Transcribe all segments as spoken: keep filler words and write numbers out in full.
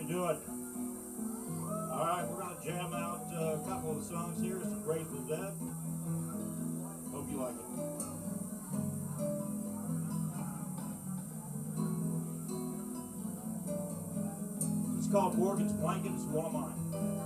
doing? All right, we're gonna jam out uh, a couple of songs here. Some Grateful Dead. Hope you like it. It's called Morgan's Blanket. It's one of mine.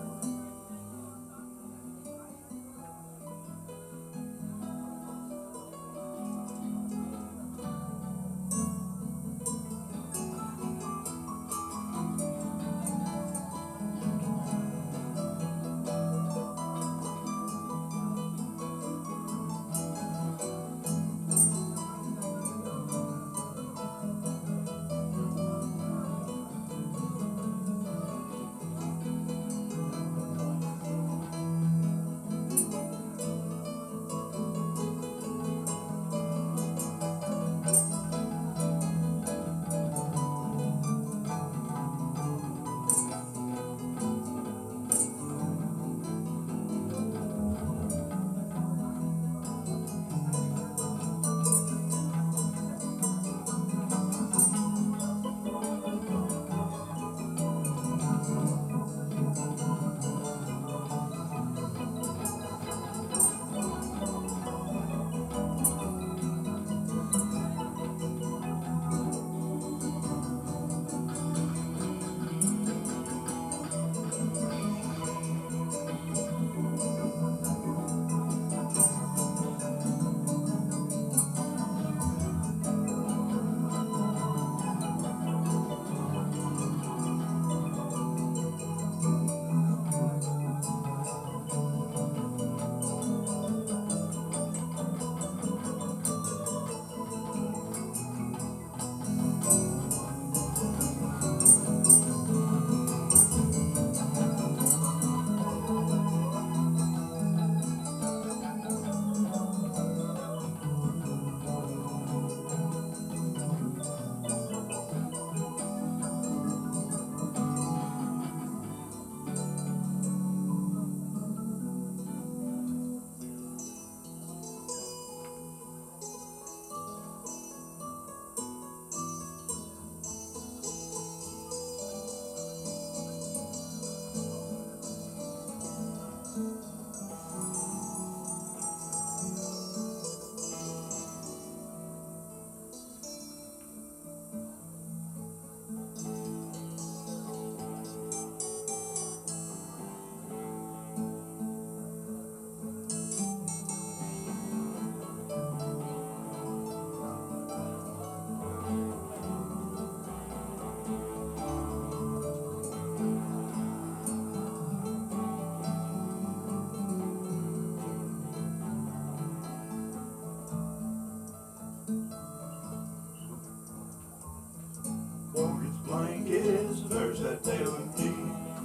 Morgan's Blankets, there's that tale of me.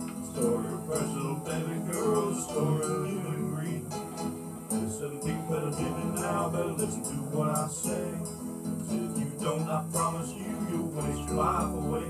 Story of precious little baby girl, the story of human greed. Listen, people better hear me now, better listen to what I say. 'Cause if you don't, I promise you, you'll waste your life away.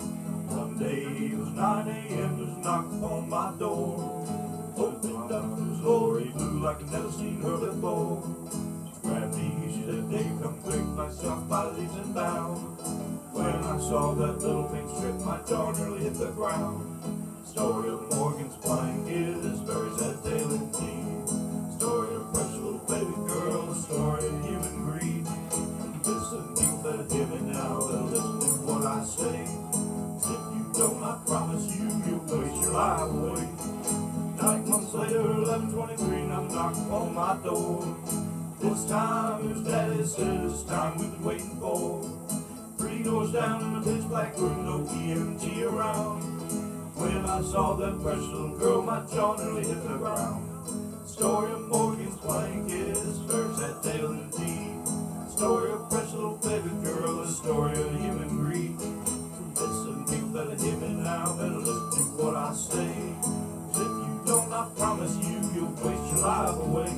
One day it was nine a m, there's a knock upon my door. Opened up, it was Lori Blue like I've never seen her before. She grabbed me, she said, Dave, come quick, myself by leaves and bound. When I saw that little pink strip, my jaw nearly hit the ground. Story of Morgan's Blanket, this buries that tale indeed. Story of a precious little baby girl, the story of human greed. Listen, people better hear me now, better listen to what I say. 'Cause if you don't, I promise you, you'll waste your life away. Nine months later, eleven twenty-three, and I'm knocking on my door. This time, it was Daddy said, it's time we've been waiting for. Three doors down in a pitch black room, no E M T around. When I saw that precious little girl, my jaw nearly hit the ground. Story of Morgan's Blanket, this bears that tale indeed. Story of precious little baby girl, the story of human greed. Listen, people better hear me now, better listen to what I say. 'Cause if you don't, I promise you, you'll waste your life away.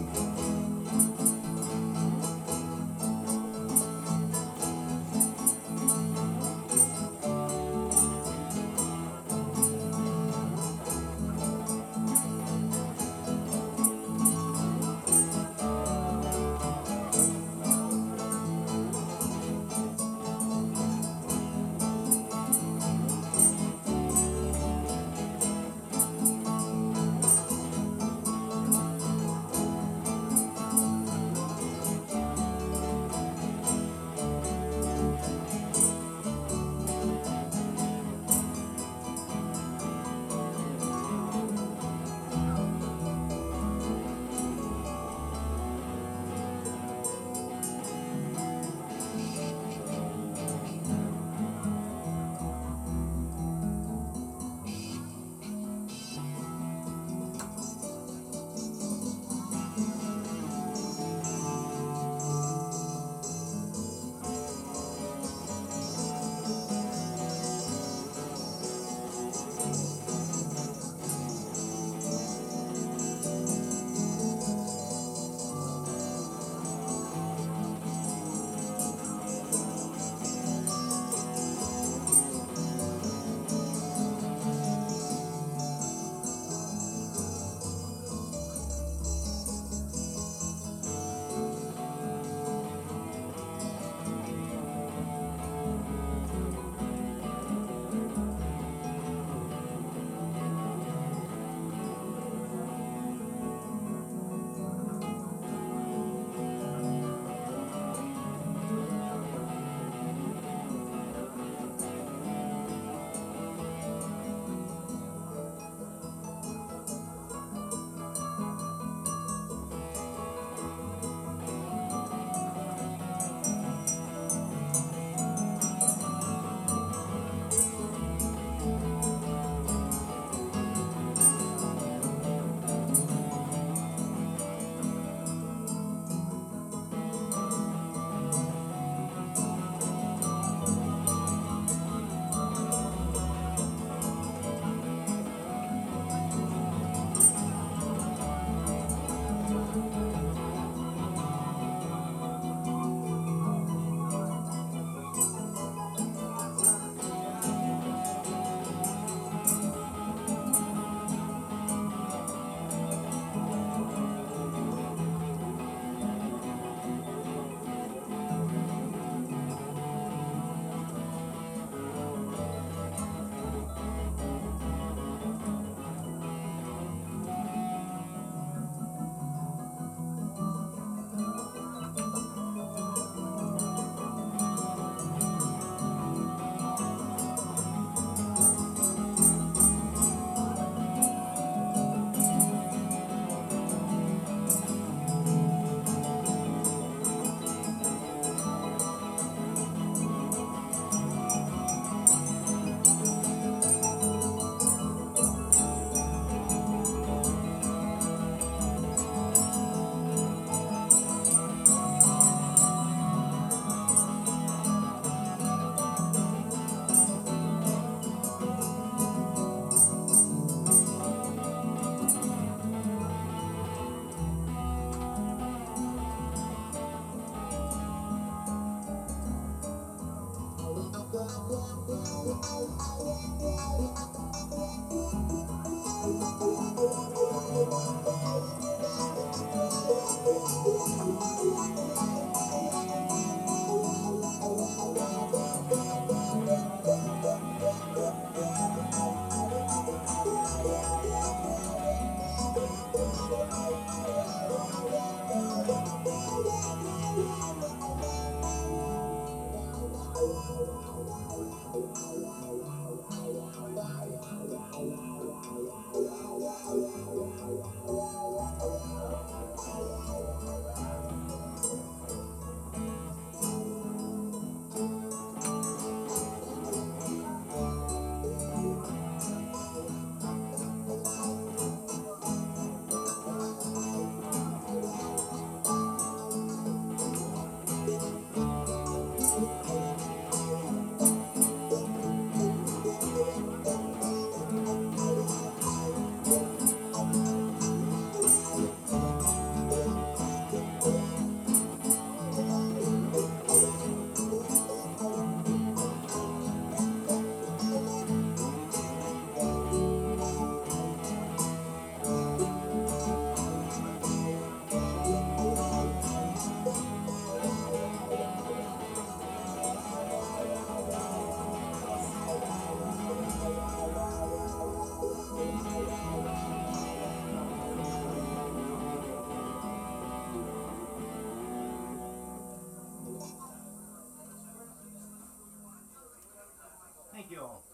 Thank you all.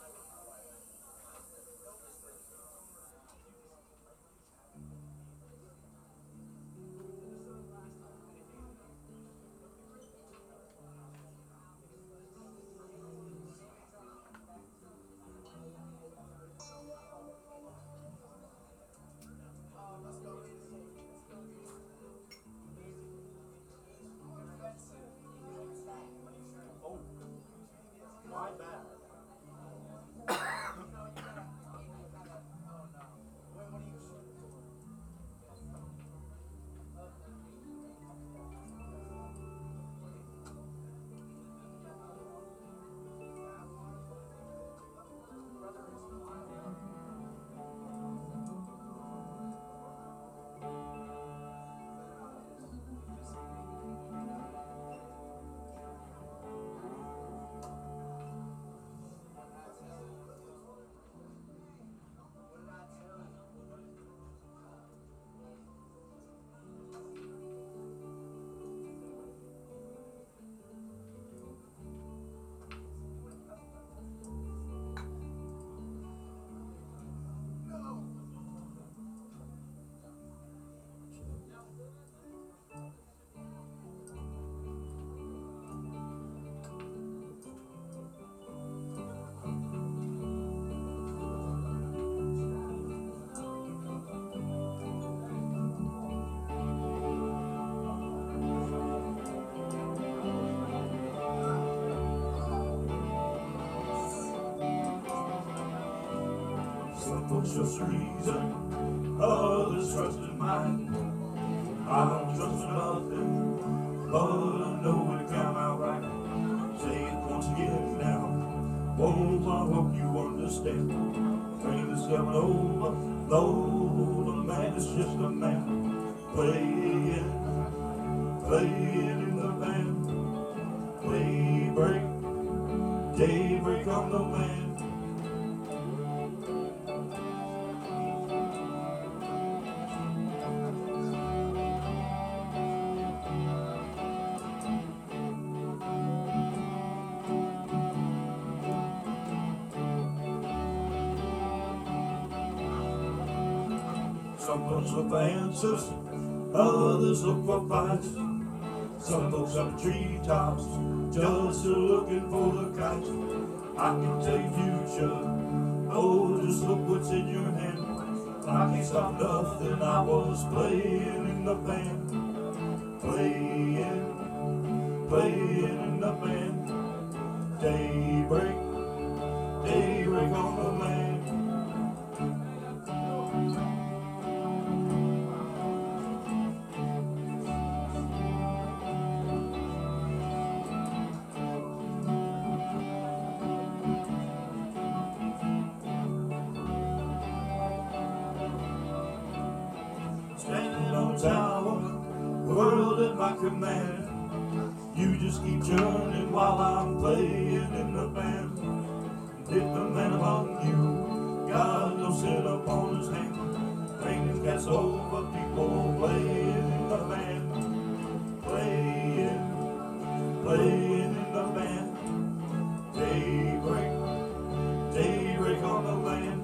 Oh, why bad? Some folks trust reason, others trust in mind. I don't trust nothing, but I know it come out right. Say it once again now, won't I hope you understand. Train is coming over, though the man is just a man. Playing, playing in the band. Daybreak, daybreak on the land. Some folks look for answers, others look for fights. Some folks up in treetops, just looking for the kites. I can tell you future, oh, just look what's in your hand. I can't stop nothing, I was playing in the band. Playing, playing in the band. Daybreak, daybreak on the land. Eiffel Tower, world at my command. You just keep churning while I'm playing in the band. Did the man among you, God no sit upon his hand. Things gets over people playing in the band. Playing, playing in the band. Daybreak, daybreak on the land.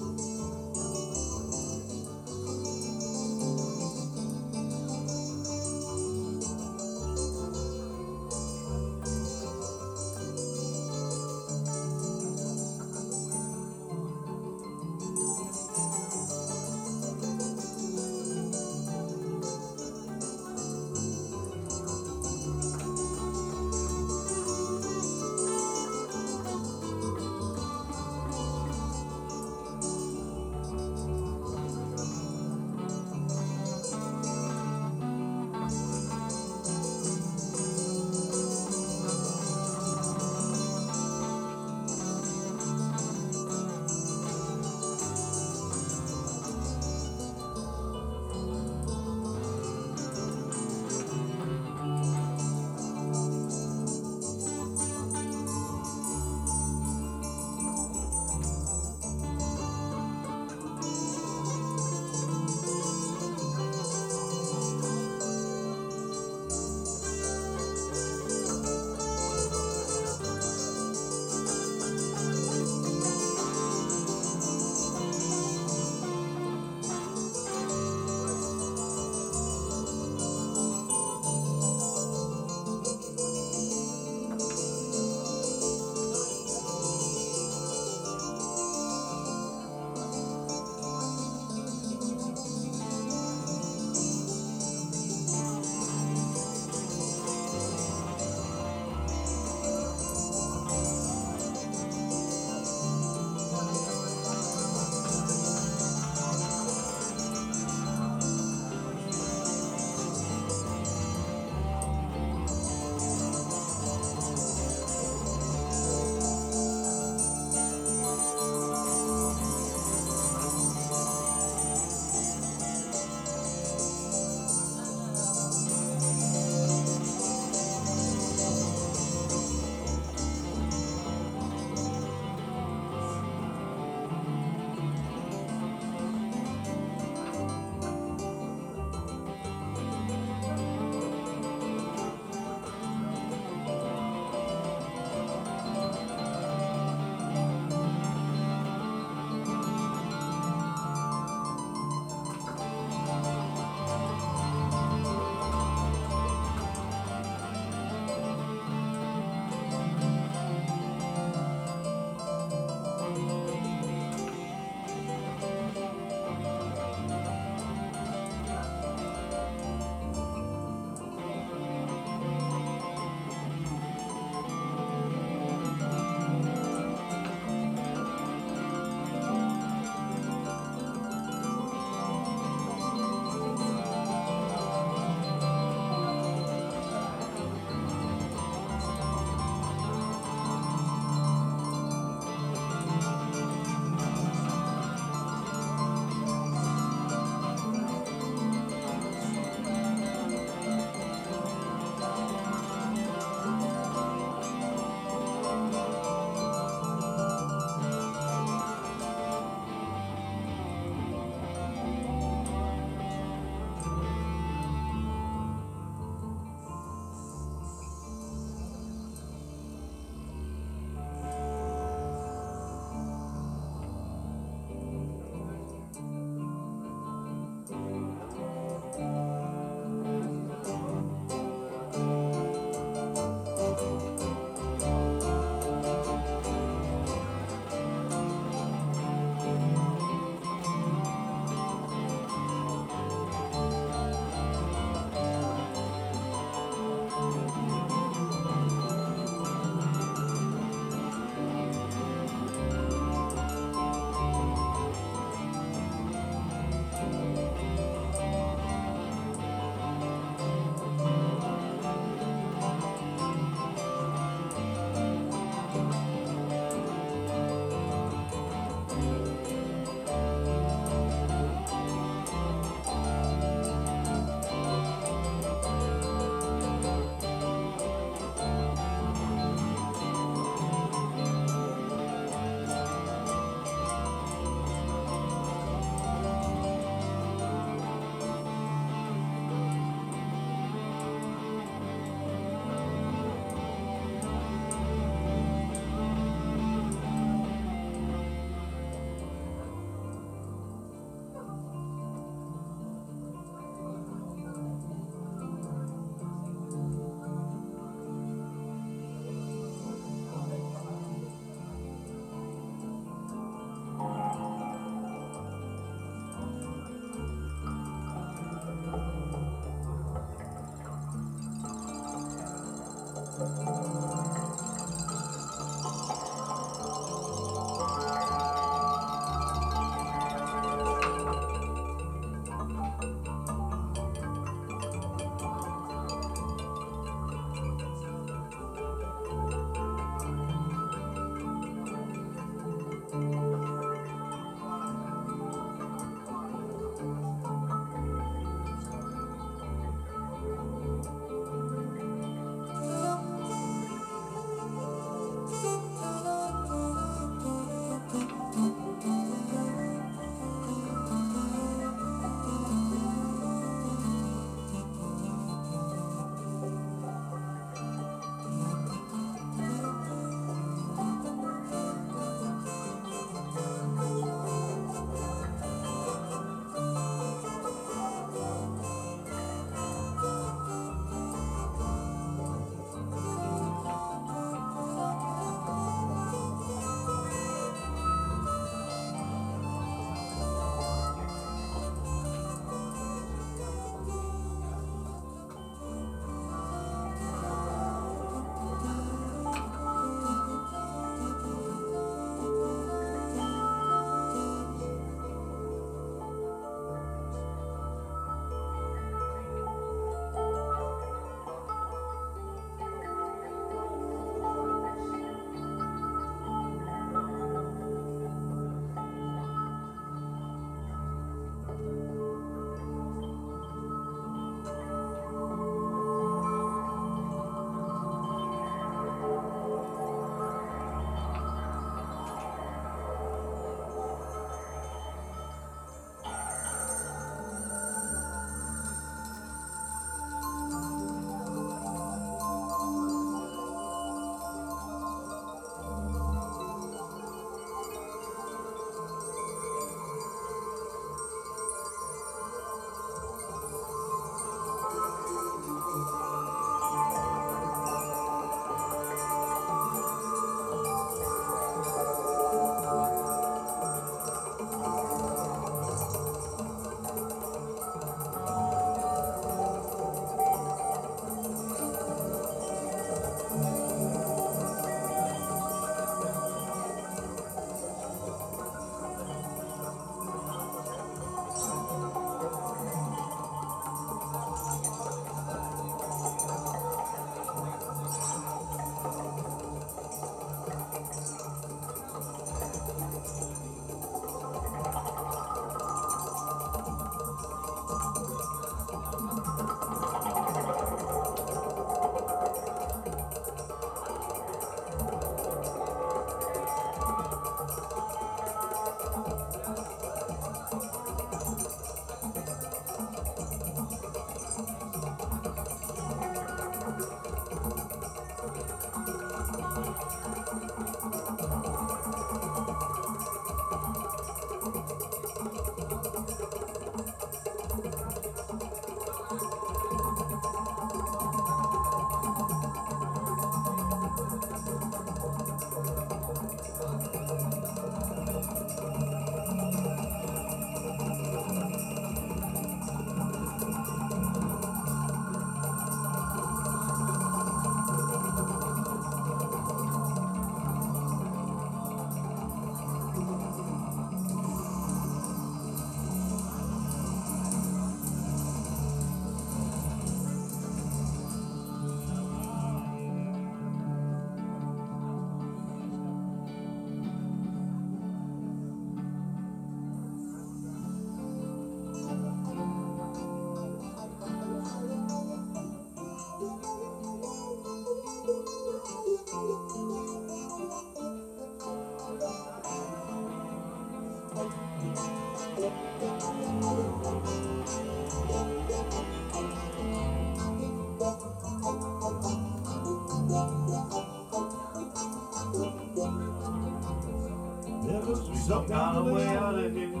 Some kind of way out of here,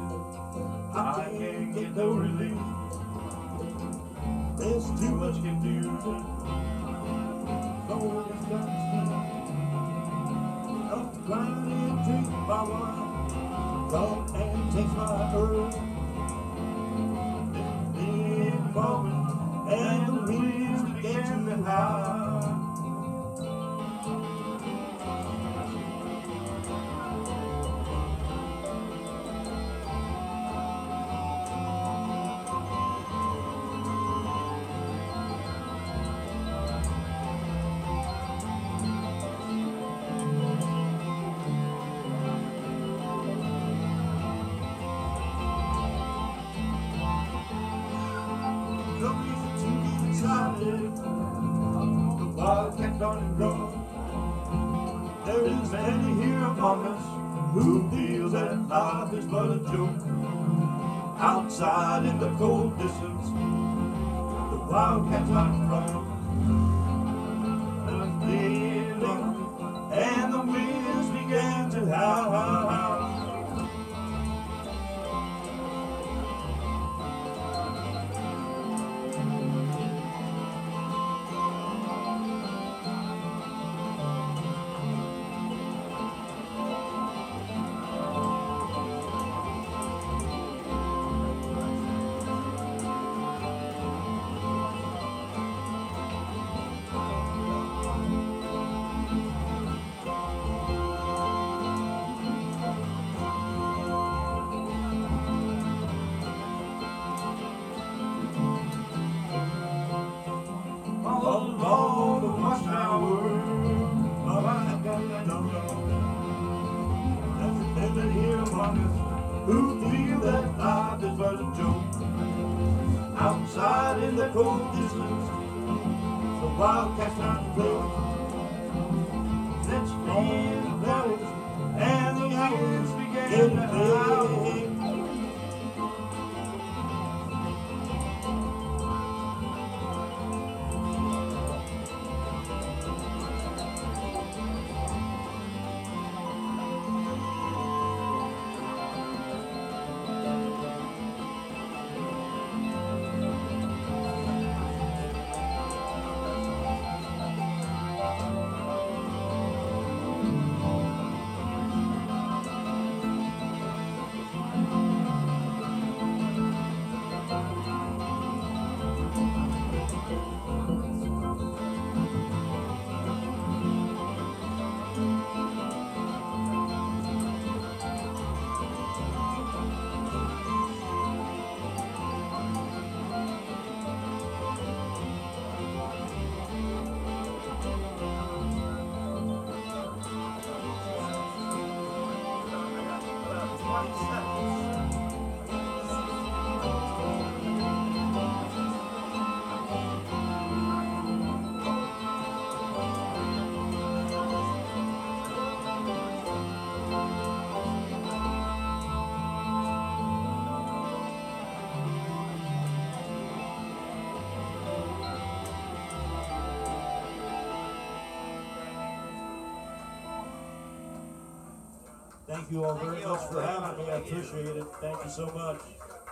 I can't get no relief. There's too much confusion. Always got to see. I'm trying to drink my wine, talk and taste my herb. It's been falling and the winds begin to high. and done and gone. There is many here among us who feel that life is but a joke. Outside in the cold distance, the wildcats might run. And feeling, and the winds began to howl, howl, howl. Along the watchtower, but I got no love. There's a here among us who feel that life is but a joke. Outside in the cold distance, the wildcats start to blow. Let's feel the valleys and the winds begin to howl. Thank you all Thank very you much all for very having much. me. I Thank you. appreciate it. Thank you so much.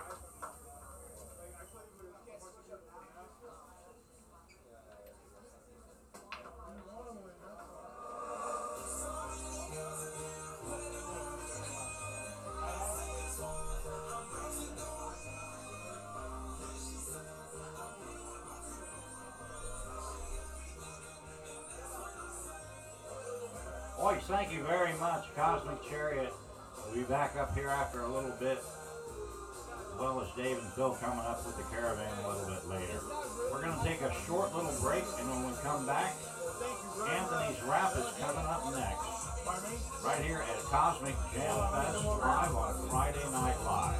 Boys, thank you very much, Cosmic Chariot. We'll be back up here after a little bit, as well as Dave and Phil coming up with the caravan a little bit later. We're going to take a short little break, and when we come back, Anthony's Rap is coming up next, right here at Cosmic Jam Fest, live on Friday Night Live.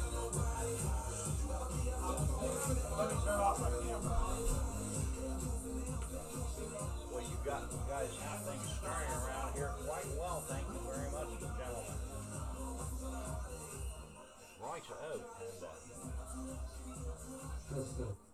Well, you got you guys have things stirring around here quite well. Thank you very much, gentlemen. Right, so, oh, and uh,